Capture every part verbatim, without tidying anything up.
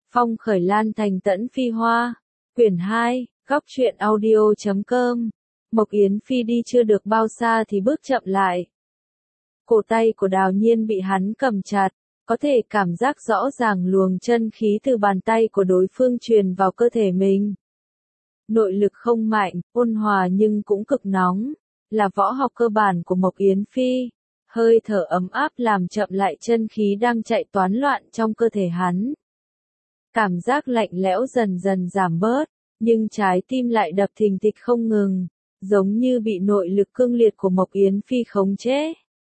Phong khởi lan thành tẫn phi hoa. Quyển hai, góc truyện audio chấm com. Mộc Yến Phi đi chưa được bao xa thì bước chậm lại. Cổ tay của Đào Nhiên bị hắn cầm chặt, có thể cảm giác rõ ràng luồng chân khí từ bàn tay của đối phương truyền vào cơ thể mình. Nội lực không mạnh, ôn hòa nhưng cũng cực nóng, là võ học cơ bản của Mộc Yến Phi. Hơi thở ấm áp làm chậm lại chân khí đang chạy toán loạn trong cơ thể hắn. Cảm giác lạnh lẽo dần dần giảm bớt, nhưng trái tim lại đập thình thịch không ngừng, giống như bị nội lực cương liệt của Mộc Yến Phi khống chế.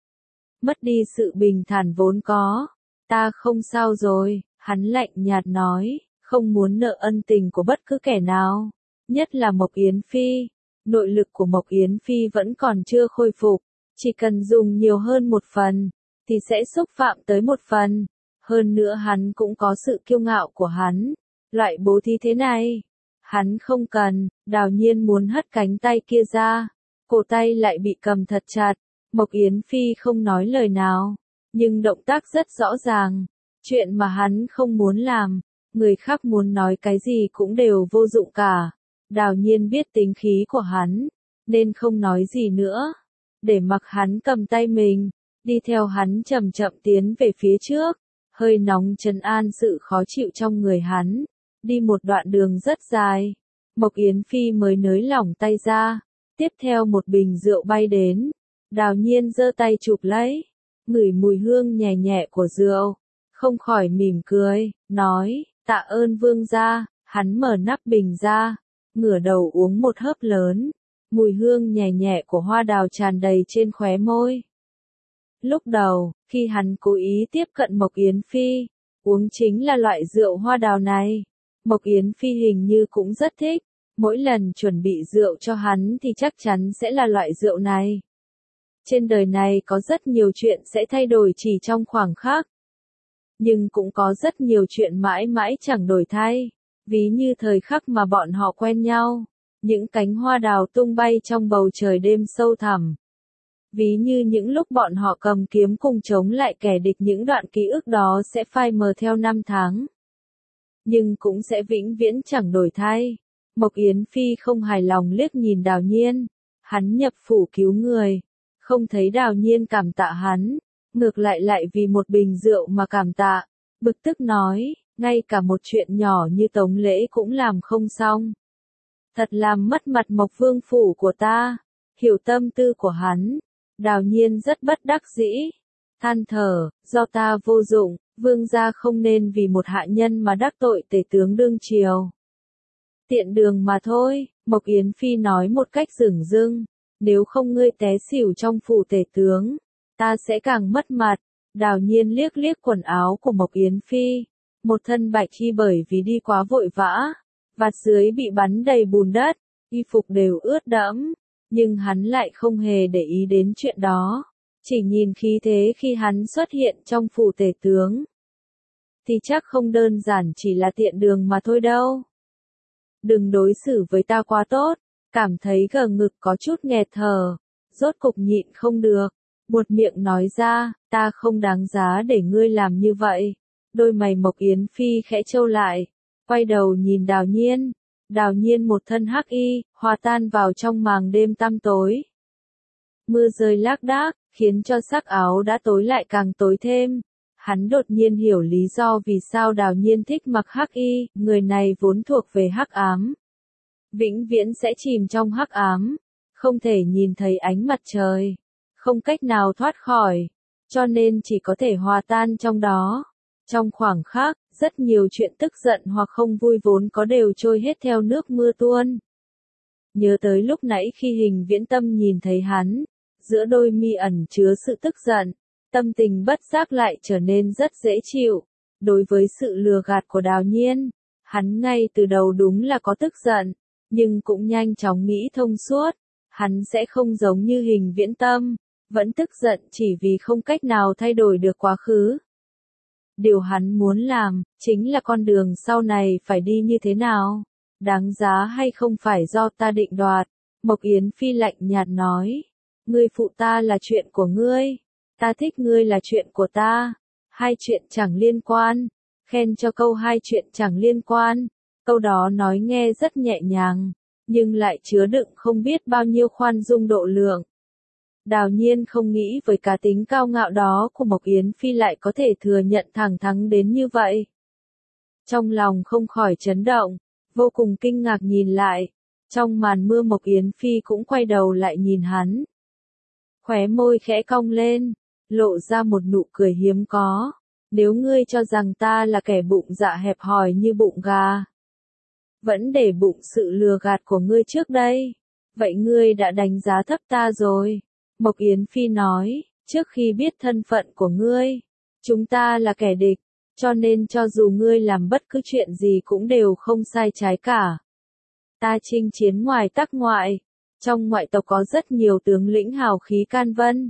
Mất đi sự bình thản vốn có. Ta không sao rồi, hắn lạnh nhạt nói, không muốn nợ ân tình của bất cứ kẻ nào, nhất là Mộc Yến Phi. Nội lực của Mộc Yến Phi vẫn còn chưa khôi phục, chỉ cần dùng nhiều hơn một phần, thì sẽ xúc phạm tới một phần. Hơn nữa hắn cũng có sự kiêu ngạo của hắn, loại bố thí thế này, hắn không cần. Đào Nhiên muốn hất cánh tay kia ra, cổ tay lại bị cầm thật chặt. Mộc Yến Phi không nói lời nào, nhưng động tác rất rõ ràng, chuyện mà hắn không muốn làm, người khác muốn nói cái gì cũng đều vô dụng cả. Đào Nhiên biết tính khí của hắn, nên không nói gì nữa, để mặc hắn cầm tay mình, đi theo hắn chậm chậm tiến về phía trước, hơi nóng trấn an sự khó chịu trong người hắn. Đi một đoạn đường rất dài, Mộc Yến Phi mới nới lỏng tay ra, tiếp theo một bình rượu bay đến. Đào Nhiên giơ tay chụp lấy, ngửi mùi hương nhẹ nhẹ của rượu, không khỏi mỉm cười, nói, tạ ơn vương gia. Hắn mở nắp bình ra, ngửa đầu uống một hớp lớn, mùi hương nhẹ nhẹ của hoa đào tràn đầy trên khóe môi. Lúc đầu, khi hắn cố ý tiếp cận Mộc Yến Phi, uống chính là loại rượu hoa đào này. Mộc Yến Phi hình như cũng rất thích, mỗi lần chuẩn bị rượu cho hắn thì chắc chắn sẽ là loại rượu này. Trên đời này có rất nhiều chuyện sẽ thay đổi chỉ trong khoảng khắc. Nhưng cũng có rất nhiều chuyện mãi mãi chẳng đổi thay. Ví như thời khắc mà bọn họ quen nhau, những cánh hoa đào tung bay trong bầu trời đêm sâu thẳm. Ví như những lúc bọn họ cầm kiếm cùng chống lại kẻ địch, những đoạn ký ức đó sẽ phai mờ theo năm tháng. Nhưng cũng sẽ vĩnh viễn chẳng đổi thay. Mộc Yến Phi không hài lòng liếc nhìn Đào Nhiên. Hắn nhập phủ cứu người, không thấy Đào Nhiên cảm tạ hắn, ngược lại lại vì một bình rượu mà cảm tạ. Bực tức nói, ngay cả một chuyện nhỏ như tống lễ cũng làm không xong. Thật làm mất mặt Mộc vương phủ của ta. Hiểu tâm tư của hắn, Đào Nhiên rất bất đắc dĩ, than thở, do ta vô dụng, vương gia không nên vì một hạ nhân mà đắc tội tể tướng đương triều. Tiện đường mà thôi, Mộc Yến Phi nói một cách dửng dưng, nếu không ngươi té xỉu trong phủ tể tướng, ta sẽ càng mất mặt. Đào Nhiên liếc liếc quần áo của Mộc Yến Phi, một thân bạch y bởi vì đi quá vội vã, vạt dưới bị bắn đầy bùn đất, y phục đều ướt đẫm, nhưng hắn lại không hề để ý đến chuyện đó, chỉ nhìn khí thế khi hắn xuất hiện trong phủ tể tướng. Thì chắc không đơn giản chỉ là tiện đường mà thôi đâu. Đừng đối xử với ta quá tốt. Cảm thấy gờ ngực có chút nghẹt thở, rốt cục nhịn không được, buột miệng nói ra, ta không đáng giá để ngươi làm như vậy. Đôi mày Mộc Yến Phi khẽ trâu lại, quay đầu nhìn Đào Nhiên. Đào Nhiên một thân hắc y, hòa tan vào trong màng đêm tăm tối. Mưa rơi lác đác, khiến cho sắc áo đã tối lại càng tối thêm. Hắn đột nhiên hiểu lý do vì sao Đào Nhiên thích mặc hắc y, người này vốn thuộc về hắc ám. Vĩnh viễn sẽ chìm trong hắc ám, không thể nhìn thấy ánh mặt trời, không cách nào thoát khỏi, cho nên chỉ có thể hòa tan trong đó. Trong khoảng khắc, rất nhiều chuyện tức giận hoặc không vui vốn có đều trôi hết theo nước mưa tuôn. Nhớ tới lúc nãy khi Hình Viễn Tâm nhìn thấy hắn, giữa đôi mi ẩn chứa sự tức giận, tâm tình bất giác lại trở nên rất dễ chịu. Đối với sự lừa gạt của Đào Nhiên, hắn ngay từ đầu đúng là có tức giận, nhưng cũng nhanh chóng nghĩ thông suốt, hắn sẽ không giống như Hình Viễn Tâm, vẫn tức giận chỉ vì không cách nào thay đổi được quá khứ. Điều hắn muốn làm, chính là con đường sau này phải đi như thế nào, đáng giá hay không phải do ta định đoạt. Mộc Yến Phi lạnh nhạt nói, ngươi phụ ta là chuyện của ngươi, ta thích ngươi là chuyện của ta, hai chuyện chẳng liên quan. khen cho câu hai chuyện chẳng liên quan. Câu đó nói nghe rất nhẹ nhàng, nhưng lại chứa đựng không biết bao nhiêu khoan dung độ lượng. Đào Nhiên không nghĩ với cá tính cao ngạo đó của Mộc Yến Phi lại có thể thừa nhận thẳng thắn đến như vậy. Trong lòng không khỏi chấn động, vô cùng kinh ngạc nhìn lại. Trong màn mưa Mộc Yến Phi cũng quay đầu lại nhìn hắn. Khóe môi khẽ cong lên, lộ ra một nụ cười hiếm có. Nếu ngươi cho rằng ta là kẻ bụng dạ hẹp hòi như bụng gà, vẫn để bụng sự lừa gạt của ngươi trước đây, vậy ngươi đã đánh giá thấp ta rồi. Mộc Yến Phi nói, trước khi biết thân phận của ngươi, chúng ta là kẻ địch, cho nên cho dù ngươi làm bất cứ chuyện gì cũng đều không sai trái cả. Ta chinh chiến ngoài tắc ngoại, trong ngoại tộc có rất nhiều tướng lĩnh hào khí can vân.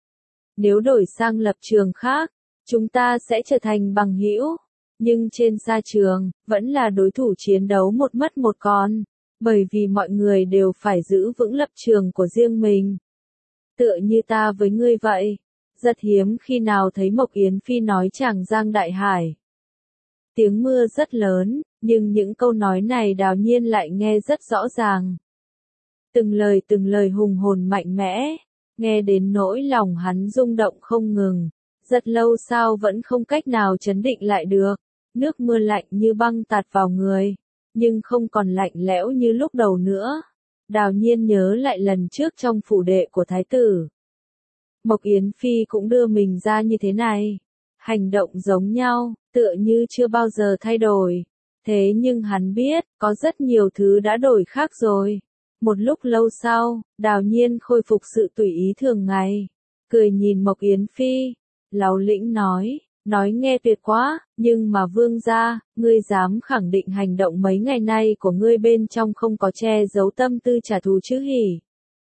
Nếu đổi sang lập trường khác, chúng ta sẽ trở thành bằng hữu, nhưng trên sa trường, vẫn là đối thủ chiến đấu một mất một còn, bởi vì mọi người đều phải giữ vững lập trường của riêng mình. Tựa như ta với ngươi vậy, rất hiếm khi nào thấy Mộc Yến Phi nói Tràng Giang Đại Hải. Tiếng mưa rất lớn, nhưng những câu nói này Đào Nhiên lại nghe rất rõ ràng. Từng lời từng lời hùng hồn mạnh mẽ, nghe đến nỗi lòng hắn rung động không ngừng, rất lâu sau vẫn không cách nào trấn định lại được. Nước mưa lạnh như băng tạt vào người, nhưng không còn lạnh lẽo như lúc đầu nữa. Đào Nhiên nhớ lại lần trước trong phủ đệ của thái tử. Mộc Yến Phi cũng đưa mình ra như thế này. Hành động giống nhau, tựa như chưa bao giờ thay đổi. Thế nhưng hắn biết, có rất nhiều thứ đã đổi khác rồi. Một lúc lâu sau, Đào Nhiên khôi phục sự tùy ý thường ngày. Cười nhìn Mộc Yến Phi, láu lĩnh nói. Nói nghe tuyệt quá, nhưng mà vương gia, ngươi dám khẳng định hành động mấy ngày nay của ngươi bên trong không có che giấu tâm tư trả thù chứ hỉ?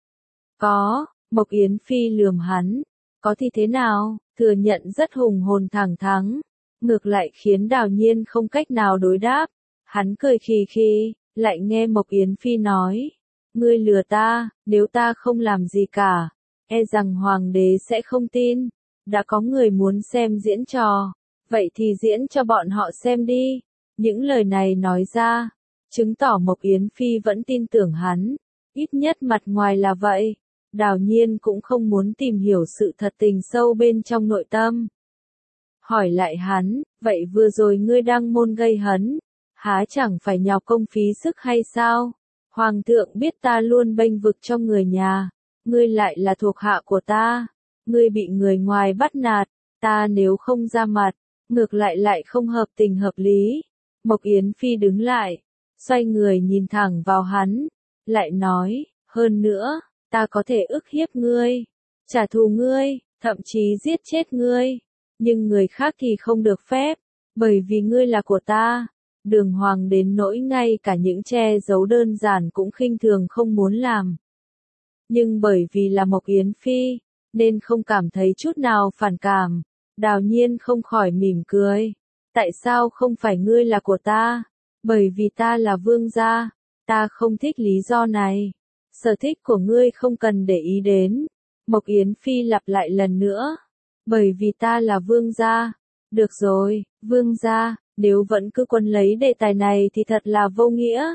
Có, Mộc Yến Phi lườm hắn. Có thì thế nào, thừa nhận rất hùng hồn thẳng thắn. Ngược lại khiến Đào Nhiên không cách nào đối đáp. Hắn cười khì khì, lại nghe Mộc Yến Phi nói. Ngươi lừa ta, nếu ta không làm gì cả, e rằng hoàng đế sẽ không tin. Đã có người muốn xem diễn trò, vậy thì diễn cho bọn họ xem đi. Những lời này nói ra, chứng tỏ Mộc Yến Phi vẫn tin tưởng hắn, ít nhất mặt ngoài là vậy. Đào Nhiên cũng không muốn tìm hiểu sự thật tình sâu bên trong nội tâm. Hỏi lại hắn, vậy vừa rồi ngươi đăng môn gây hấn, há chẳng phải nhọc công phí sức hay sao? Hoàng thượng biết ta luôn bênh vực cho người nhà, ngươi lại là thuộc hạ của ta. Ngươi bị người ngoài bắt nạt, ta nếu không ra mặt, ngược lại lại không hợp tình hợp lý. Mộc Yến Phi đứng lại, xoay người nhìn thẳng vào hắn, lại nói, hơn nữa, ta có thể ức hiếp ngươi, trả thù ngươi, thậm chí giết chết ngươi, nhưng người khác thì không được phép, bởi vì ngươi là của ta. Đường Hoàng đến nỗi ngay cả những che giấu đơn giản cũng khinh thường không muốn làm. Nhưng bởi vì là Mộc Yến Phi, nên không cảm thấy chút nào phản cảm. Đào Nhiên không khỏi mỉm cười. Tại sao không phải ngươi là của ta? Bởi vì ta là vương gia. Ta không thích lý do này. Sở thích của ngươi không cần để ý đến. Mộc Yến Phi lặp lại lần nữa. Bởi vì ta là vương gia. Được rồi, vương gia, nếu vẫn cứ quấn lấy đề tài này thì thật là vô nghĩa.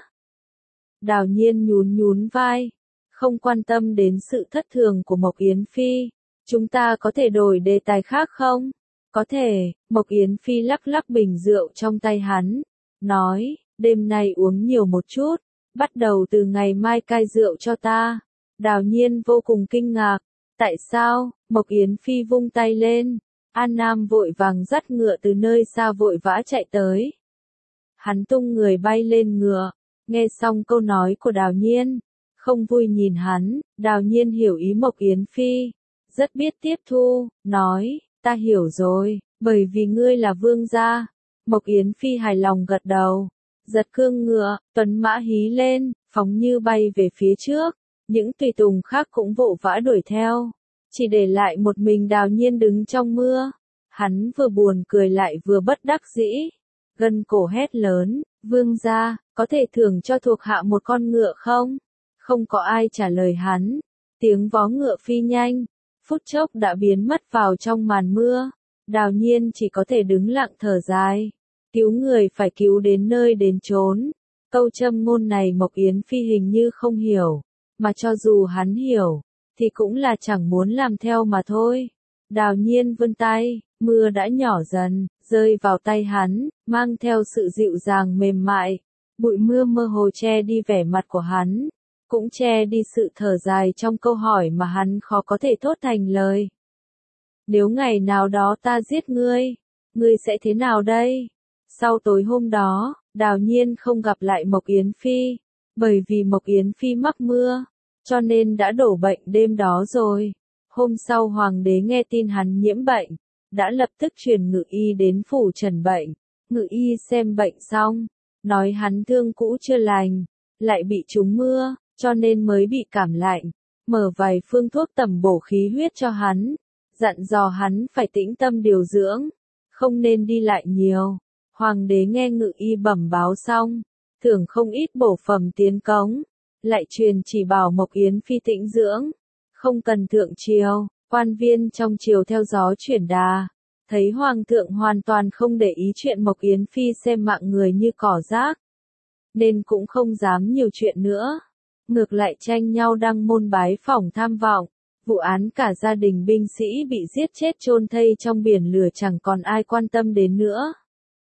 Đào Nhiên nhún nhún vai. Không quan tâm đến sự thất thường của Mộc Yến Phi. Chúng ta có thể đổi đề tài khác không? Có thể, Mộc Yến Phi lắc lắc bình rượu trong tay hắn. Nói, đêm nay uống nhiều một chút. Bắt đầu từ ngày mai cai rượu cho ta. Đào Nhiên vô cùng kinh ngạc. Tại sao? Mộc Yến Phi vung tay lên. An Nam vội vàng dắt ngựa từ nơi xa vội vã chạy tới. Hắn tung người bay lên ngựa. Nghe xong câu nói của Đào Nhiên. Không vui nhìn hắn, Đào Nhiên hiểu ý Mộc Yến Phi, rất biết tiếp thu, nói, ta hiểu rồi, bởi vì ngươi là vương gia. Mộc Yến Phi hài lòng gật đầu, giật cương ngựa, tuấn mã hí lên, phóng như bay về phía trước, những tùy tùng khác cũng vội vã đuổi theo, chỉ để lại một mình Đào Nhiên đứng trong mưa. Hắn vừa buồn cười lại vừa bất đắc dĩ, gân cổ hét lớn, vương gia, có thể thưởng cho thuộc hạ một con ngựa không? Không có ai trả lời hắn. Tiếng vó ngựa phi nhanh, phút chốc đã biến mất vào trong màn mưa. Đào Nhiên chỉ có thể đứng lặng thở dài. Cứu người phải cứu đến nơi đến chốn. Câu châm ngôn này Mộc Yến Phi hình như không hiểu, mà cho dù hắn hiểu, thì cũng là chẳng muốn làm theo mà thôi. Đào Nhiên vươn tay, mưa đã nhỏ dần, rơi vào tay hắn, mang theo sự dịu dàng mềm mại. Bụi mưa mơ hồ che đi vẻ mặt của hắn, cũng che đi sự thở dài trong câu hỏi mà hắn khó có thể thốt thành lời. Nếu ngày nào đó ta giết ngươi, ngươi sẽ thế nào đây? Sau tối hôm đó, Đào Nhiên không gặp lại Mộc Yến Phi, bởi vì Mộc Yến Phi mắc mưa, cho nên đã đổ bệnh đêm đó rồi. Hôm sau hoàng đế nghe tin hắn nhiễm bệnh, đã lập tức truyền ngự y đến phủ trần bệnh. Ngự y xem bệnh xong, nói hắn thương cũ chưa lành, lại bị trúng mưa, cho nên mới bị cảm lạnh, mở vài phương thuốc tầm bổ khí huyết cho hắn, dặn dò hắn phải tĩnh tâm điều dưỡng, không nên đi lại nhiều. Hoàng đế nghe ngự y bẩm báo xong, thưởng không ít bổ phẩm tiến cống, lại truyền chỉ bảo Mộc Yến Phi tĩnh dưỡng, không cần thượng triều. Quan viên trong triều theo gió chuyển đà, thấy hoàng thượng hoàn toàn không để ý chuyện Mộc Yến Phi xem mạng người như cỏ rác, nên cũng không dám nhiều chuyện nữa, ngược lại tranh nhau đăng môn bái phỏng tham vọng. Vụ án cả gia đình binh sĩ bị giết chết chôn thây trong biển lửa chẳng còn ai quan tâm đến nữa.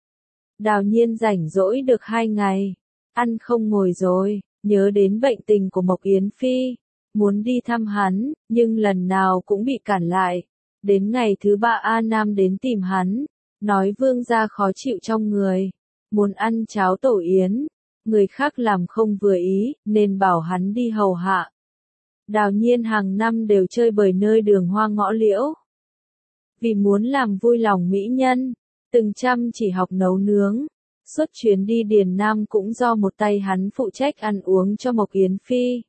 Đào Nhiên rảnh rỗi được hai ngày, ăn không ngồi rồi, nhớ đến bệnh tình của Mộc Yến Phi, muốn đi thăm hắn, nhưng lần nào cũng bị cản lại. Đến ngày thứ ba A Nam đến tìm hắn, nói vương gia khó chịu trong người, muốn ăn cháo tổ yến, người khác làm không vừa ý, nên bảo hắn đi hầu hạ. Đào Nhiên hàng năm đều chơi bời nơi đường hoa ngõ liễu. Vì muốn làm vui lòng mỹ nhân, từng chăm chỉ học nấu nướng, suốt chuyến đi Điền Nam cũng do một tay hắn phụ trách ăn uống cho Mộc Yến Phi.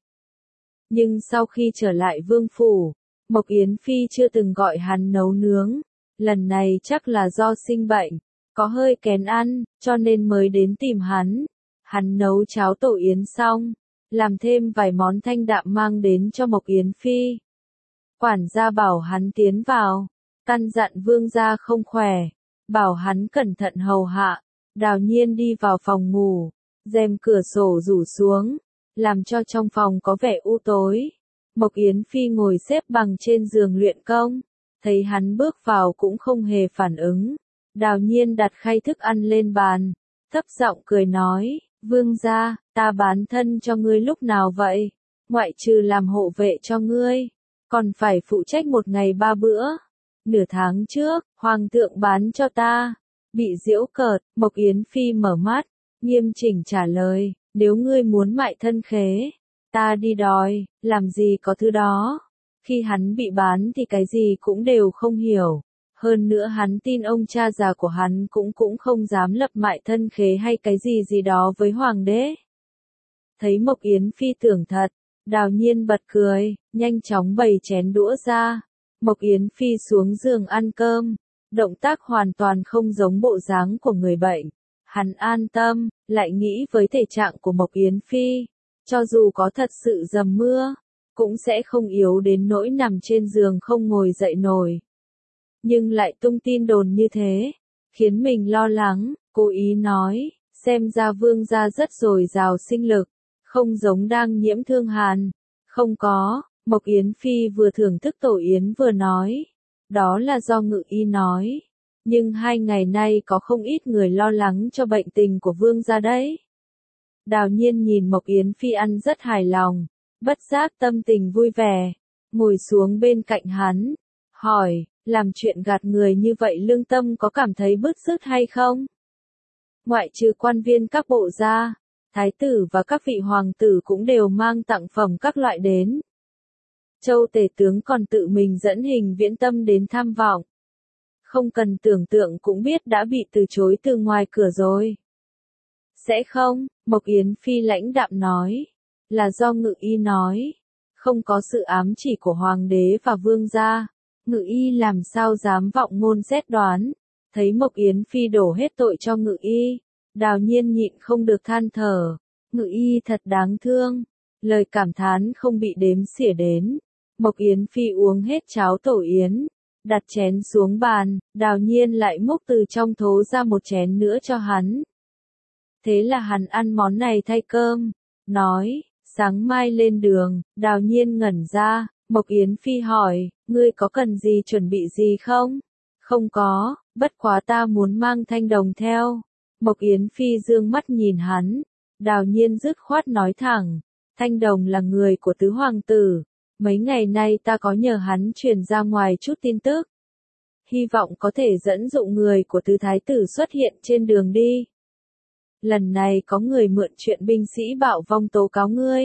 Nhưng sau khi trở lại vương phủ, Mộc Yến Phi chưa từng gọi hắn nấu nướng, lần này chắc là do sinh bệnh, có hơi kén ăn, cho nên mới đến tìm hắn. Hắn nấu cháo tổ yến xong, làm thêm vài món thanh đạm mang đến cho Mộc Yến Phi. Quản gia bảo hắn tiến vào, căn dặn vương gia không khỏe, bảo hắn cẩn thận hầu hạ. Đào Nhiên đi vào phòng ngủ, rèm cửa sổ rủ xuống, làm cho trong phòng có vẻ u tối. Mộc Yến Phi ngồi xếp bằng trên giường luyện công, thấy hắn bước vào cũng không hề phản ứng. Đào Nhiên đặt khay thức ăn lên bàn, thấp giọng cười nói, vương gia, ta bán thân cho ngươi lúc nào vậy? Ngoại trừ làm hộ vệ cho ngươi, còn phải phụ trách một ngày ba bữa. Nửa tháng trước, hoàng thượng bán cho ta. Bị giễu cợt, Mộc Yến Phi mở mắt, nghiêm chỉnh trả lời, nếu ngươi muốn mại thân khế, ta đi đòi, làm gì có thứ đó. Khi hắn bị bán thì cái gì cũng đều không hiểu. Hơn nữa hắn tin ông cha già của hắn cũng cũng không dám lập mại thân khế hay cái gì gì đó với hoàng đế. Thấy Mộc Yến Phi tưởng thật, Đào Nhiên bật cười, nhanh chóng bày chén đũa ra. Mộc Yến Phi xuống giường ăn cơm, động tác hoàn toàn không giống bộ dáng của người bệnh. Hắn an tâm, lại nghĩ với thể trạng của Mộc Yến Phi, cho dù có thật sự dầm mưa, cũng sẽ không yếu đến nỗi nằm trên giường không ngồi dậy nổi. Nhưng lại tung tin đồn như thế, khiến mình lo lắng, cố ý nói, xem ra vương gia rất dồi dào sinh lực, không giống đang nhiễm thương hàn. Không có, Mộc Yến Phi vừa thưởng thức tổ yến vừa nói, đó là do ngự y nói. Nhưng hai ngày nay có không ít người lo lắng cho bệnh tình của vương gia đấy. Đào Nhiên nhìn Mộc Yến Phi ăn rất hài lòng, bất giác tâm tình vui vẻ, ngồi xuống bên cạnh hắn, hỏi, làm chuyện gạt người như vậy lương tâm có cảm thấy bứt rứt hay không? Ngoại trừ quan viên các bộ gia, thái tử và các vị hoàng tử cũng đều mang tặng phẩm các loại đến. Châu tể tướng còn tự mình dẫn Hình Viễn Tâm đến tham vọng. Không cần tưởng tượng cũng biết đã bị từ chối từ ngoài cửa rồi. Sẽ không, Mộc Yến Phi lãnh đạm nói, là do ngự y nói, không có sự ám chỉ của hoàng đế và vương gia, ngự y làm sao dám vọng ngôn xét đoán. Thấy Mộc Yến Phi đổ hết tội cho ngự y, Đào Nhiên nhịn không được than thở, ngự y thật đáng thương, lời cảm thán không bị đếm xỉa đến. Mộc Yến Phi uống hết cháo tổ yến, đặt chén xuống bàn, Đào Nhiên lại múc từ trong thố ra một chén nữa cho hắn. Thế là hắn ăn món này thay cơm, nói, sáng mai lên đường. Đào Nhiên ngẩn ra, Mộc Yến Phi hỏi, ngươi có cần gì chuẩn bị gì không? Không có, bất quá ta muốn mang Thanh Đồng theo. Mộc Yến Phi dương mắt nhìn hắn, Đào Nhiên dứt khoát nói thẳng, Thanh Đồng là người của tứ hoàng tử, mấy ngày nay ta có nhờ hắn truyền ra ngoài chút tin tức. Hy vọng có thể dẫn dụ người của tứ thái tử xuất hiện trên đường đi. Lần này có người mượn chuyện binh sĩ bạo vong tố cáo ngươi.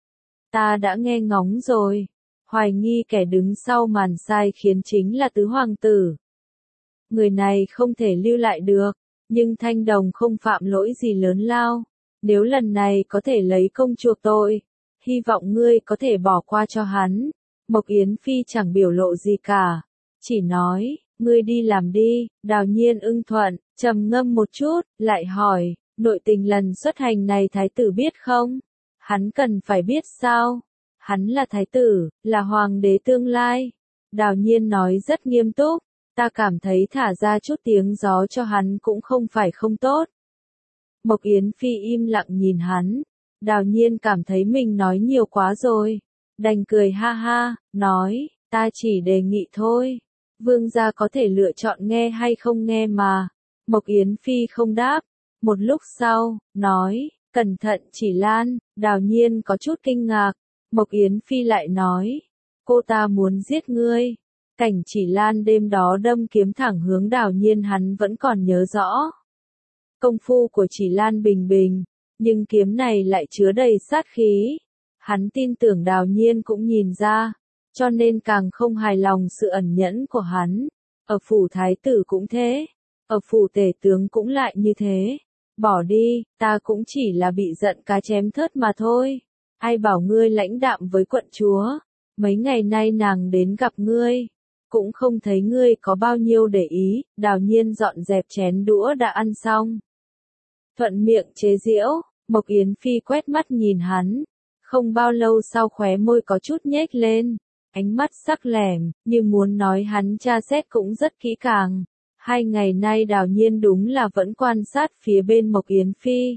Ta đã nghe ngóng rồi, hoài nghi kẻ đứng sau màn sai khiến chính là tứ hoàng tử. Người này không thể lưu lại được, nhưng Thanh Đồng không phạm lỗi gì lớn lao. Nếu lần này có thể lấy công chuộc tội, hy vọng ngươi có thể bỏ qua cho hắn. Mộc Yến Phi chẳng biểu lộ gì cả, chỉ nói, ngươi đi làm đi. Đào Nhiên ưng thuận, trầm ngâm một chút, lại hỏi, nội tình lần xuất hành này thái tử biết không? Hắn cần phải biết sao? Hắn là thái tử, là hoàng đế tương lai. Đào Nhiên nói rất nghiêm túc, ta cảm thấy thả ra chút tiếng gió cho hắn cũng không phải không tốt. Mộc Yến Phi im lặng nhìn hắn, Đào Nhiên cảm thấy mình nói nhiều quá rồi, đành cười ha ha, nói, ta chỉ đề nghị thôi, vương gia có thể lựa chọn nghe hay không nghe mà. Mộc Yến Phi không đáp, một lúc sau, nói, cẩn thận Chỉ Lan. Đào Nhiên có chút kinh ngạc, Mộc Yến Phi lại nói, cô ta muốn giết ngươi. Cảnh Chỉ Lan đêm đó đâm kiếm thẳng hướng Đào Nhiên hắn vẫn còn nhớ rõ. Công phu của Chỉ Lan bình bình, nhưng kiếm này lại chứa đầy sát khí. Hắn tin tưởng Đào Nhiên cũng nhìn ra, cho nên càng không hài lòng sự ẩn nhẫn của hắn. Ở phủ thái tử cũng thế, ở phủ tể tướng cũng lại như thế. Bỏ đi, ta cũng chỉ là bị giận cá chém thớt mà thôi. Ai bảo ngươi lãnh đạm với quận chúa, mấy ngày nay nàng đến gặp ngươi, cũng không thấy ngươi có bao nhiêu để ý. Đào Nhiên dọn dẹp chén đũa đã ăn xong, thuận miệng chế giễu. Mộc Yến Phi quét mắt nhìn hắn, không bao lâu sau khóe môi có chút nhếch lên, ánh mắt sắc lẻm, như muốn nói hắn tra xét cũng rất kỹ càng. Hai ngày nay Đào Nhiên đúng là vẫn quan sát phía bên Mộc Yến Phi,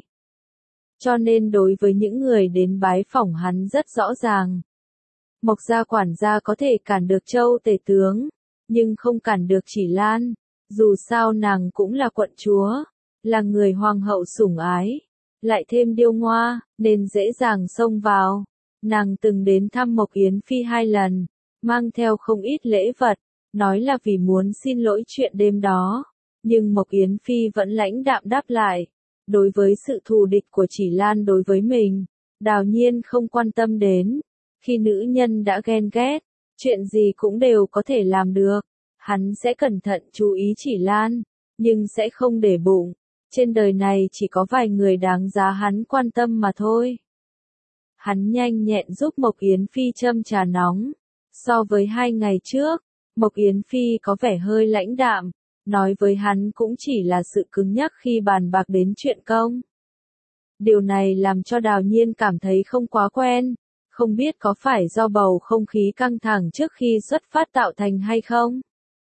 cho nên đối với những người đến bái phỏng hắn rất rõ ràng. Mộc gia quản gia có thể cản được Châu tể tướng, nhưng không cản được Chỉ Lan. Dù sao nàng cũng là quận chúa, là người hoàng hậu sủng ái, lại thêm điêu ngoa, nên dễ dàng xông vào. Nàng từng đến thăm Mộc Yến Phi hai lần, mang theo không ít lễ vật, nói là vì muốn xin lỗi chuyện đêm đó. Nhưng Mộc Yến Phi vẫn lãnh đạm đáp lại. Đối với sự thù địch của Chỉ Lan đối với mình, Đào Nhiên không quan tâm đến. Khi nữ nhân đã ghen ghét, chuyện gì cũng đều có thể làm được. Hắn sẽ cẩn thận chú ý Chỉ Lan, nhưng sẽ không để bụng. Trên đời này chỉ có vài người đáng giá hắn quan tâm mà thôi. Hắn nhanh nhẹn giúp Mộc Yến Phi châm trà nóng. So với hai ngày trước, Mộc Yến Phi có vẻ hơi lãnh đạm, nói với hắn cũng chỉ là sự cứng nhắc khi bàn bạc đến chuyện công. Điều này làm cho Đào Nhiên cảm thấy không quá quen, không biết có phải do bầu không khí căng thẳng trước khi xuất phát tạo thành hay không.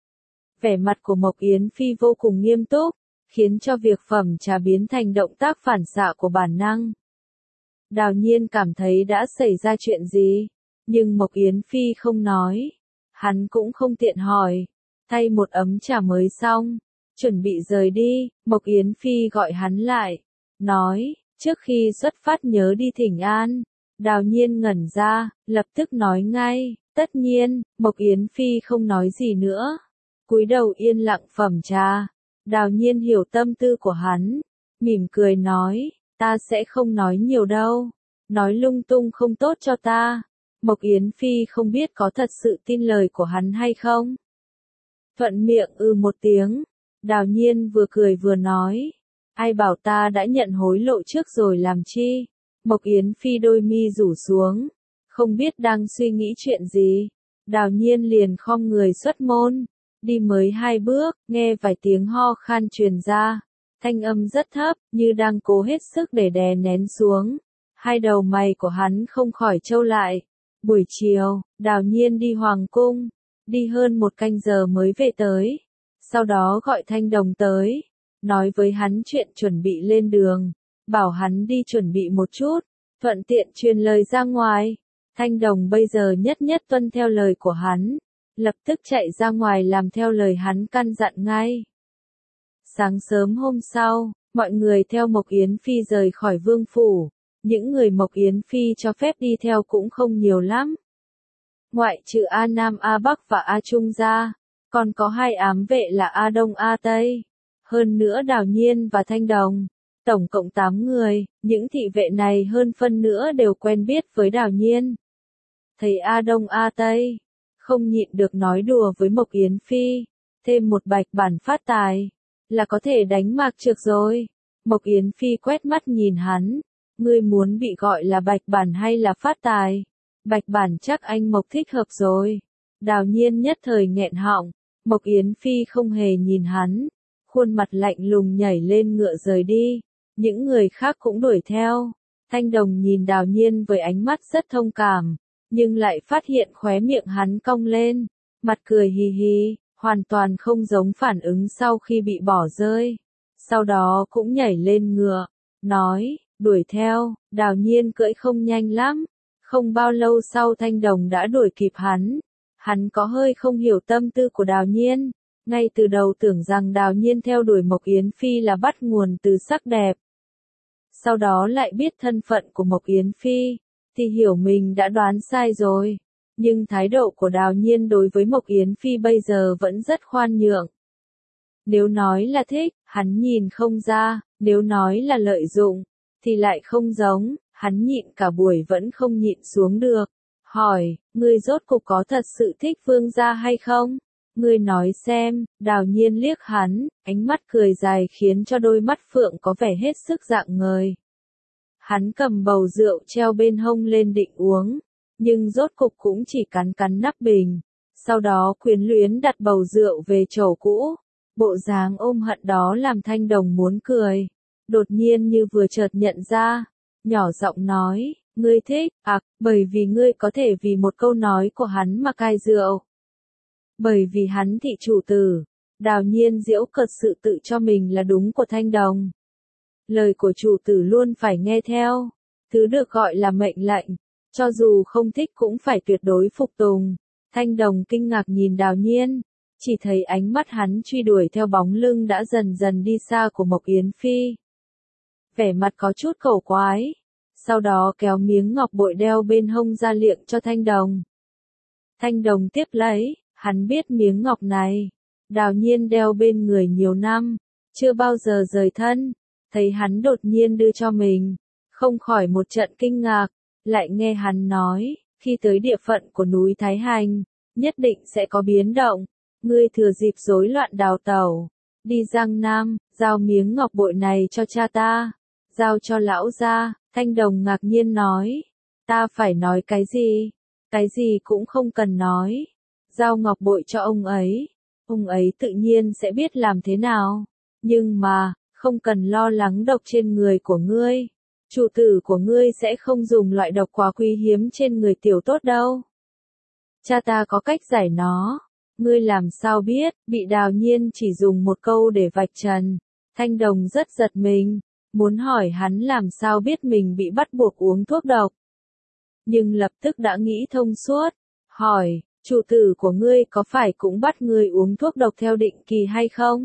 Vẻ mặt của Mộc Yến Phi vô cùng nghiêm túc, khiến cho việc phẩm trà biến thành động tác phản xạ của bản năng. Đào Nhiên cảm thấy đã xảy ra chuyện gì, nhưng Mộc Yến Phi không nói. Hắn cũng không tiện hỏi. Thay một ấm trà mới xong, chuẩn bị rời đi, Mộc Yến Phi gọi hắn lại, nói, trước khi xuất phát nhớ đi thỉnh an. Đào Nhiên ngẩn ra, lập tức nói ngay, tất nhiên. Mộc Yến Phi không nói gì nữa, cúi đầu yên lặng phẩm trà. Đào Nhiên hiểu tâm tư của hắn, mỉm cười nói, ta sẽ không nói nhiều đâu, nói lung tung không tốt cho ta. Mộc Yến Phi không biết có thật sự tin lời của hắn hay không. Thuận miệng ư một tiếng, Đào Nhiên vừa cười vừa nói, ai bảo ta đã nhận hối lộ trước rồi làm chi. Mộc Yến Phi đôi mi rủ xuống, không biết đang suy nghĩ chuyện gì. Đào Nhiên liền khom người xuất môn, đi mới hai bước, nghe vài tiếng ho khan truyền ra, thanh âm rất thấp, như đang cố hết sức để đè nén xuống. Hai đầu mày của hắn không khỏi trâu lại. Buổi chiều, Đào Nhiên đi hoàng cung, đi hơn một canh giờ mới về tới. Sau đó gọi Thanh Đồng tới, nói với hắn chuyện chuẩn bị lên đường, bảo hắn đi chuẩn bị một chút, thuận tiện truyền lời ra ngoài. Thanh Đồng bây giờ nhất nhất tuân theo lời của hắn, lập tức chạy ra ngoài làm theo lời hắn căn dặn ngay. Sáng sớm hôm sau, mọi người theo Mộc Yến Phi rời khỏi vương phủ, những người Mộc Yến Phi cho phép đi theo cũng không nhiều lắm. Ngoại trừ A Nam A Bắc và A Trung ra, còn có hai ám vệ là A Đông A Tây, hơn nữa Đào Nhiên và Thanh Đồng, tổng cộng tám người, những thị vệ này hơn phân nữa đều quen biết với Đào Nhiên. Thấy A Đông A Tây, không nhịn được nói đùa với Mộc Yến Phi, thêm một bạch bản phát tài, là có thể đánh mạc trược rồi. Mộc Yến Phi quét mắt nhìn hắn, ngươi muốn bị gọi là bạch bản hay là phát tài? Bạch bản chắc anh Mộc thích hợp rồi. Đào Nhiên nhất thời nghẹn họng, Mộc Yến Phi không hề nhìn hắn, khuôn mặt lạnh lùng nhảy lên ngựa rời đi, những người khác cũng đuổi theo. Thanh Đồng nhìn Đào Nhiên với ánh mắt rất thông cảm, nhưng lại phát hiện khóe miệng hắn cong lên, mặt cười hì hì, hoàn toàn không giống phản ứng sau khi bị bỏ rơi. Sau đó cũng nhảy lên ngựa, nói, đuổi theo. Đào Nhiên cưỡi không nhanh lắm, không bao lâu sau Thanh Đồng đã đuổi kịp hắn. Hắn có hơi không hiểu tâm tư của Đào Nhiên, ngay từ đầu tưởng rằng Đào Nhiên theo đuổi Mộc Yến Phi là bắt nguồn từ sắc đẹp. Sau đó lại biết thân phận của Mộc Yến Phi, thì hiểu mình đã đoán sai rồi. Nhưng thái độ của Đào Nhiên đối với Mộc Yến Phi bây giờ vẫn rất khoan nhượng. Nếu nói là thích, hắn nhìn không ra, nếu nói là lợi dụng, thì lại không giống, hắn nhịn cả buổi vẫn không nhịn xuống được. Hỏi, ngươi rốt cục có thật sự thích vương gia hay không? Ngươi nói xem. Đào Nhiên liếc hắn, ánh mắt cười dài khiến cho đôi mắt phượng có vẻ hết sức rạng ngời. Hắn cầm bầu rượu treo bên hông lên định uống, nhưng rốt cục cũng chỉ cắn cắn nắp bình. Sau đó quyến luyến đặt bầu rượu về chậu cũ. Bộ dáng ôm hận đó làm Thanh Đồng muốn cười. Đột nhiên như vừa chợt nhận ra, nhỏ giọng nói, ngươi thích, à, bởi vì ngươi có thể vì một câu nói của hắn mà cai rượu. Bởi vì hắn thị chủ tử. Đào Nhiên giễu cợt sự tự cho mình là đúng của Thanh Đồng. Lời của chủ tử luôn phải nghe theo, thứ được gọi là mệnh lệnh, cho dù không thích cũng phải tuyệt đối phục tùng. Thanh Đồng kinh ngạc nhìn Đào Nhiên, chỉ thấy ánh mắt hắn truy đuổi theo bóng lưng đã dần dần đi xa của Mộc Yến Phi. Vẻ mặt có chút cổ quái, sau đó kéo miếng ngọc bội đeo bên hông ra liệng cho Thanh Đồng. Thanh Đồng tiếp lấy, hắn biết miếng ngọc này, Đào Nhiên đeo bên người nhiều năm, chưa bao giờ rời thân, thấy hắn đột nhiên đưa cho mình, không khỏi một trận kinh ngạc, lại nghe hắn nói, khi tới địa phận của núi Thái Hành, nhất định sẽ có biến động, ngươi thừa dịp rối loạn đào tẩu, đi Giang Nam, giao miếng ngọc bội này cho cha ta, giao cho lão gia. Thanh Đồng ngạc nhiên nói, ta phải nói cái gì? Cái gì cũng không cần nói, giao ngọc bội cho ông ấy, ông ấy tự nhiên sẽ biết làm thế nào, nhưng mà, không cần lo lắng độc trên người của ngươi, chủ tử của ngươi sẽ không dùng loại độc quá quý hiếm trên người tiểu tốt đâu. Cha ta có cách giải nó, ngươi làm sao biết? Bị Đào Nhiên chỉ dùng một câu để vạch trần, Thanh Đồng rất giật mình, muốn hỏi hắn làm sao biết mình bị bắt buộc uống thuốc độc. Nhưng lập tức đã nghĩ thông suốt, hỏi, chủ tử của ngươi có phải cũng bắt ngươi uống thuốc độc theo định kỳ hay không?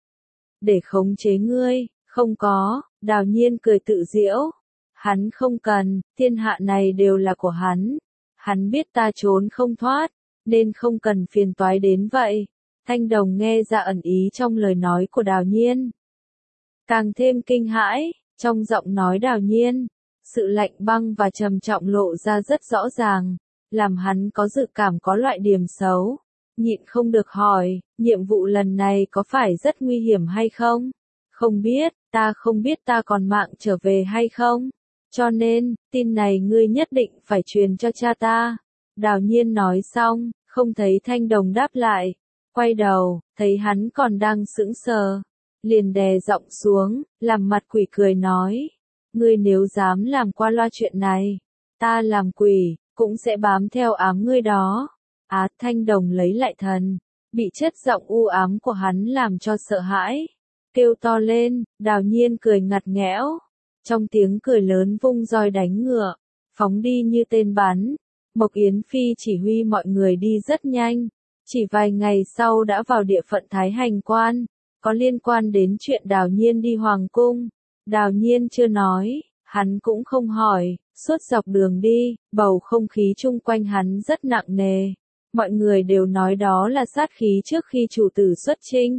Để khống chế ngươi? Không có. Đào Nhiên cười tự giễu, hắn không cần, thiên hạ này đều là của hắn, hắn biết ta trốn không thoát, nên không cần phiền toái đến vậy. Thanh Đồng nghe ra ẩn ý trong lời nói của Đào Nhiên, càng thêm kinh hãi, trong giọng nói Đào Nhiên, sự lạnh băng và trầm trọng lộ ra rất rõ ràng, làm hắn có dự cảm có loại điểm xấu, nhịn không được hỏi, nhiệm vụ lần này có phải rất nguy hiểm hay không? Không biết, ta không biết ta còn mạng trở về hay không, cho nên, tin này ngươi nhất định phải truyền cho cha ta. Đào Nhiên nói xong, không thấy Thanh Đồng đáp lại, quay đầu, thấy hắn còn đang sững sờ, liền đè giọng xuống, làm mặt quỷ cười nói, ngươi nếu dám làm qua loa chuyện này, ta làm quỷ, cũng sẽ bám theo ám ngươi đó. Á Thanh Đồng lấy lại thần, bị chất giọng u ám của hắn làm cho sợ hãi, kêu to lên. Đào Nhiên cười ngặt nghẽo, trong tiếng cười lớn vung roi đánh ngựa, phóng đi như tên bắn. Mộc Yến Phi chỉ huy mọi người đi rất nhanh, chỉ vài ngày sau đã vào địa phận Thái Hành Quan. Có liên quan đến chuyện Đào Nhiên đi Hoàng Cung, Đào Nhiên chưa nói, hắn cũng không hỏi. Suốt dọc đường đi, bầu không khí chung quanh hắn rất nặng nề. Mọi người đều nói đó là sát khí trước khi chủ tử xuất chinh.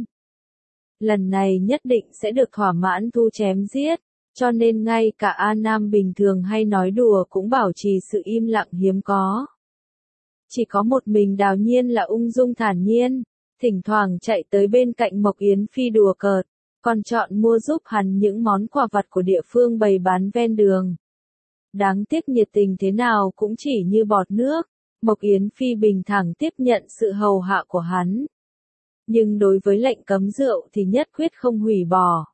Lần này nhất định sẽ được thỏa mãn thu chém giết, cho nên ngay cả A Nam bình thường hay nói đùa cũng bảo trì sự im lặng hiếm có. Chỉ có một mình Đào Nhiên là ung dung thản nhiên, thỉnh thoảng chạy tới bên cạnh Mộc Yến Phi đùa cợt, còn chọn mua giúp hắn những món quà vặt của địa phương bày bán ven đường. Đáng tiếc nhiệt tình thế nào cũng chỉ như bọt nước, Mộc Yến Phi bình thản tiếp nhận sự hầu hạ của hắn. Nhưng đối với lệnh cấm rượu thì nhất quyết không hủy bỏ.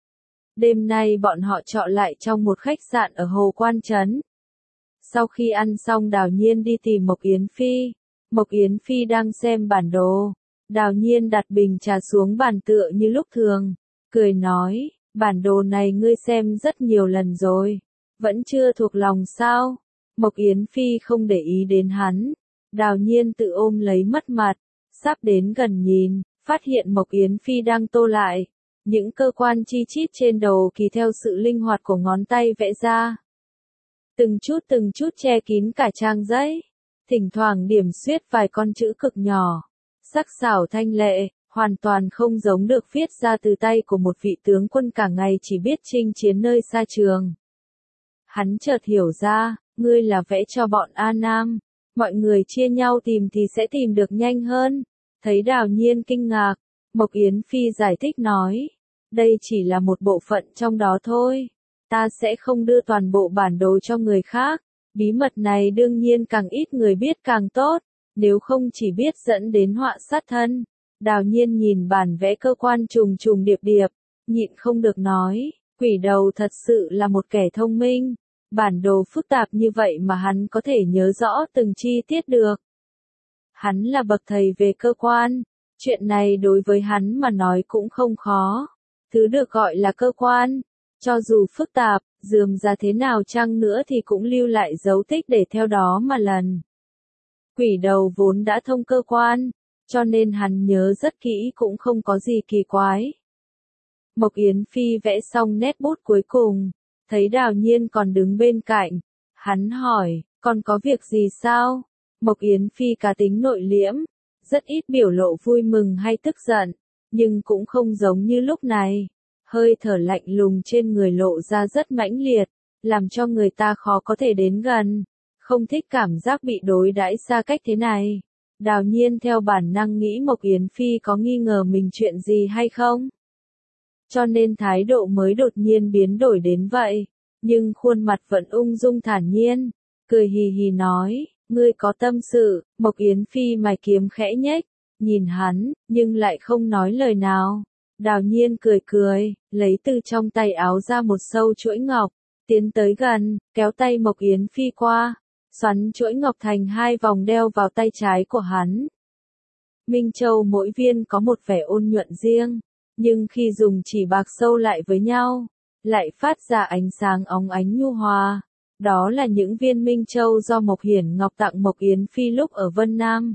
Đêm nay bọn họ trọ lại trong một khách sạn ở Hồ Quan Trấn. Sau khi ăn xong Đào Nhiên đi tìm Mộc Yến Phi. Mộc Yến Phi đang xem bản đồ. Đào Nhiên đặt bình trà xuống bàn tựa như lúc thường, cười nói, bản đồ này ngươi xem rất nhiều lần rồi, vẫn chưa thuộc lòng sao? Mộc Yến Phi không để ý đến hắn. Đào Nhiên tự ôm lấy mất mặt, sắp đến gần nhìn, phát hiện Mộc Yến Phi đang tô lại. Những cơ quan chi chít trên đầu kỳ theo sự linh hoạt của ngón tay vẽ ra. Từng chút từng chút che kín cả trang giấy. Thỉnh thoảng điểm xuyết vài con chữ cực nhỏ. Sắc sảo thanh lệ, hoàn toàn không giống được viết ra từ tay của một vị tướng quân cả ngày chỉ biết chinh chiến nơi xa trường. Hắn chợt hiểu ra, ngươi là vẽ cho bọn A Nam. Mọi người chia nhau tìm thì sẽ tìm được nhanh hơn. Thấy Đào Nhiên kinh ngạc, Mộc Yến Phi giải thích nói, đây chỉ là một bộ phận trong đó thôi. Ta sẽ không đưa toàn bộ bản đồ cho người khác. Bí mật này đương nhiên càng ít người biết càng tốt, nếu không chỉ biết dẫn đến họa sát thân. Đào Nhiên nhìn bản vẽ cơ quan trùng trùng điệp điệp, nhịn không được nói, quỷ đầu thật sự là một kẻ thông minh. Bản đồ phức tạp như vậy mà hắn có thể nhớ rõ từng chi tiết được. Hắn là bậc thầy về cơ quan, chuyện này đối với hắn mà nói cũng không khó. Thứ được gọi là cơ quan, cho dù phức tạp, rườm rà thế nào chăng nữa thì cũng lưu lại dấu tích để theo đó mà lần. Quỷ đầu vốn đã thông cơ quan, cho nên hắn nhớ rất kỹ cũng không có gì kỳ quái. Mộc Yến Phi vẽ xong nét bút cuối cùng, thấy Đào Nhiên còn đứng bên cạnh, hắn hỏi, còn có việc gì sao? Mộc Yến Phi cá tính nội liễm, rất ít biểu lộ vui mừng hay tức giận, nhưng cũng không giống như lúc này. Hơi thở lạnh lùng trên người lộ ra rất mãnh liệt, làm cho người ta khó có thể đến gần. Không thích cảm giác bị đối đãi xa cách thế này. Đào Nhiên theo bản năng nghĩ Mộc Yến Phi có nghi ngờ mình chuyện gì hay không. Cho nên thái độ mới đột nhiên biến đổi đến vậy. Nhưng khuôn mặt vẫn ung dung thản nhiên, cười hì hì nói, ngươi có tâm sự. Mộc Yến Phi mày kiếm khẽ nhếch, nhìn hắn, nhưng lại không nói lời nào. Đào Nhiên cười cười, lấy từ trong tay áo ra một sâu chuỗi ngọc, tiến tới gần, kéo tay Mộc Yến Phi qua, xoắn chuỗi ngọc thành hai vòng đeo vào tay trái của hắn. Minh Châu mỗi viên có một vẻ ôn nhuận riêng, nhưng khi dùng chỉ bạc sâu lại với nhau, lại phát ra ánh sáng óng ánh nhu hòa. Đó là những viên Minh Châu do Mộc Hiển Ngọc tặng Mộc Yến Phi lúc ở Vân Nam.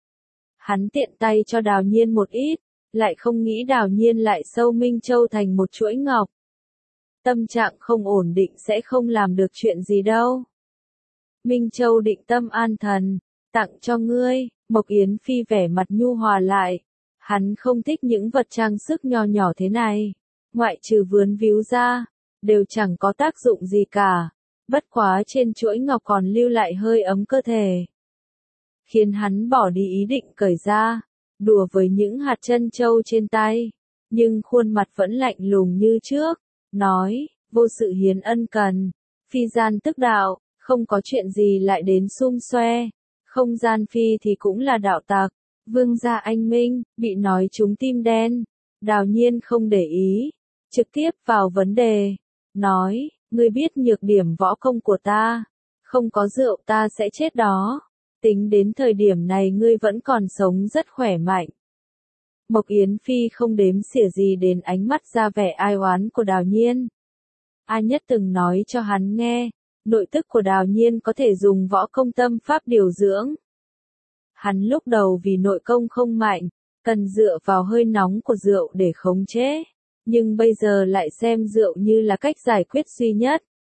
Hắn tiện tay cho Đào Nhiên một ít, lại không nghĩ Đào Nhiên lại sâu Minh Châu thành một chuỗi ngọc. Tâm trạng không ổn định sẽ không làm được chuyện gì đâu. Minh Châu định tâm an thần, tặng cho ngươi. Mộc Yến Phi vẻ mặt nhu hòa lại. Hắn không thích những vật trang sức nho nhỏ thế này. Ngoại trừ vướn víu ra, đều chẳng có tác dụng gì cả. Bất quá trên chuỗi ngọc còn lưu lại hơi ấm cơ thể, khiến hắn bỏ đi ý định cởi ra, đùa với những hạt chân châu trên tay. Nhưng khuôn mặt vẫn lạnh lùng như trước, nói, vô sự hiến ân cần, phi gian tức đạo, không có chuyện gì lại đến xum xoe, không gian phi thì cũng là đạo tặc. Vương gia anh minh, bị nói trúng tim đen. Đào Nhiên không để ý, trực tiếp vào vấn đề, nói, ngươi biết nhược điểm võ công của ta, không có rượu ta sẽ chết đó. tính đến thời điểm này ngươi vẫn còn sống rất khỏe mạnh. Mộc Yến Phi không đếm xỉa gì đến ánh mắt ra vẻ ai oán của Đào Nhiên. A Nhất từng nói cho hắn nghe, nội tức của Đào Nhiên có thể dùng võ công tâm pháp điều dưỡng. Hắn lúc đầu vì nội công không mạnh, cần dựa vào hơi nóng của rượu để khống chế, nhưng bây giờ lại xem rượu như là cách giải quyết duy nhất.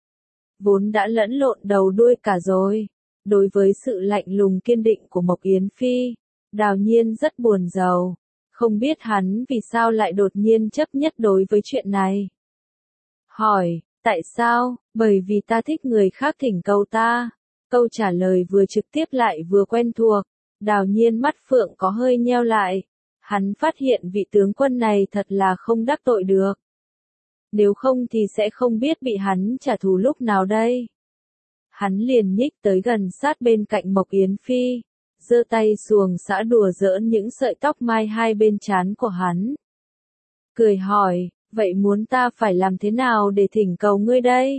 Vốn đã lẫn lộn đầu đuôi cả rồi, đối với sự lạnh lùng kiên định của Mộc Yến Phi, Đào Nhiên rất buồn rầu, không biết hắn vì sao lại đột nhiên chấp nhất đối với chuyện này. Hỏi, tại sao? Bởi vì ta thích người khác thỉnh cầu ta. Câu trả lời vừa trực tiếp lại vừa quen thuộc. Đào Nhiên mắt phượng có hơi nheo lại. Hắn phát hiện vị tướng quân này thật là không đắc tội được. Nếu không thì sẽ không biết bị hắn trả thù lúc nào đây. Hắn liền nhích tới gần sát bên cạnh Mộc Yến Phi, giơ tay xuồng xõa đùa giỡn những sợi tóc mai hai bên trán của hắn. Cười hỏi, vậy muốn ta phải làm thế nào để thỉnh cầu ngươi đây?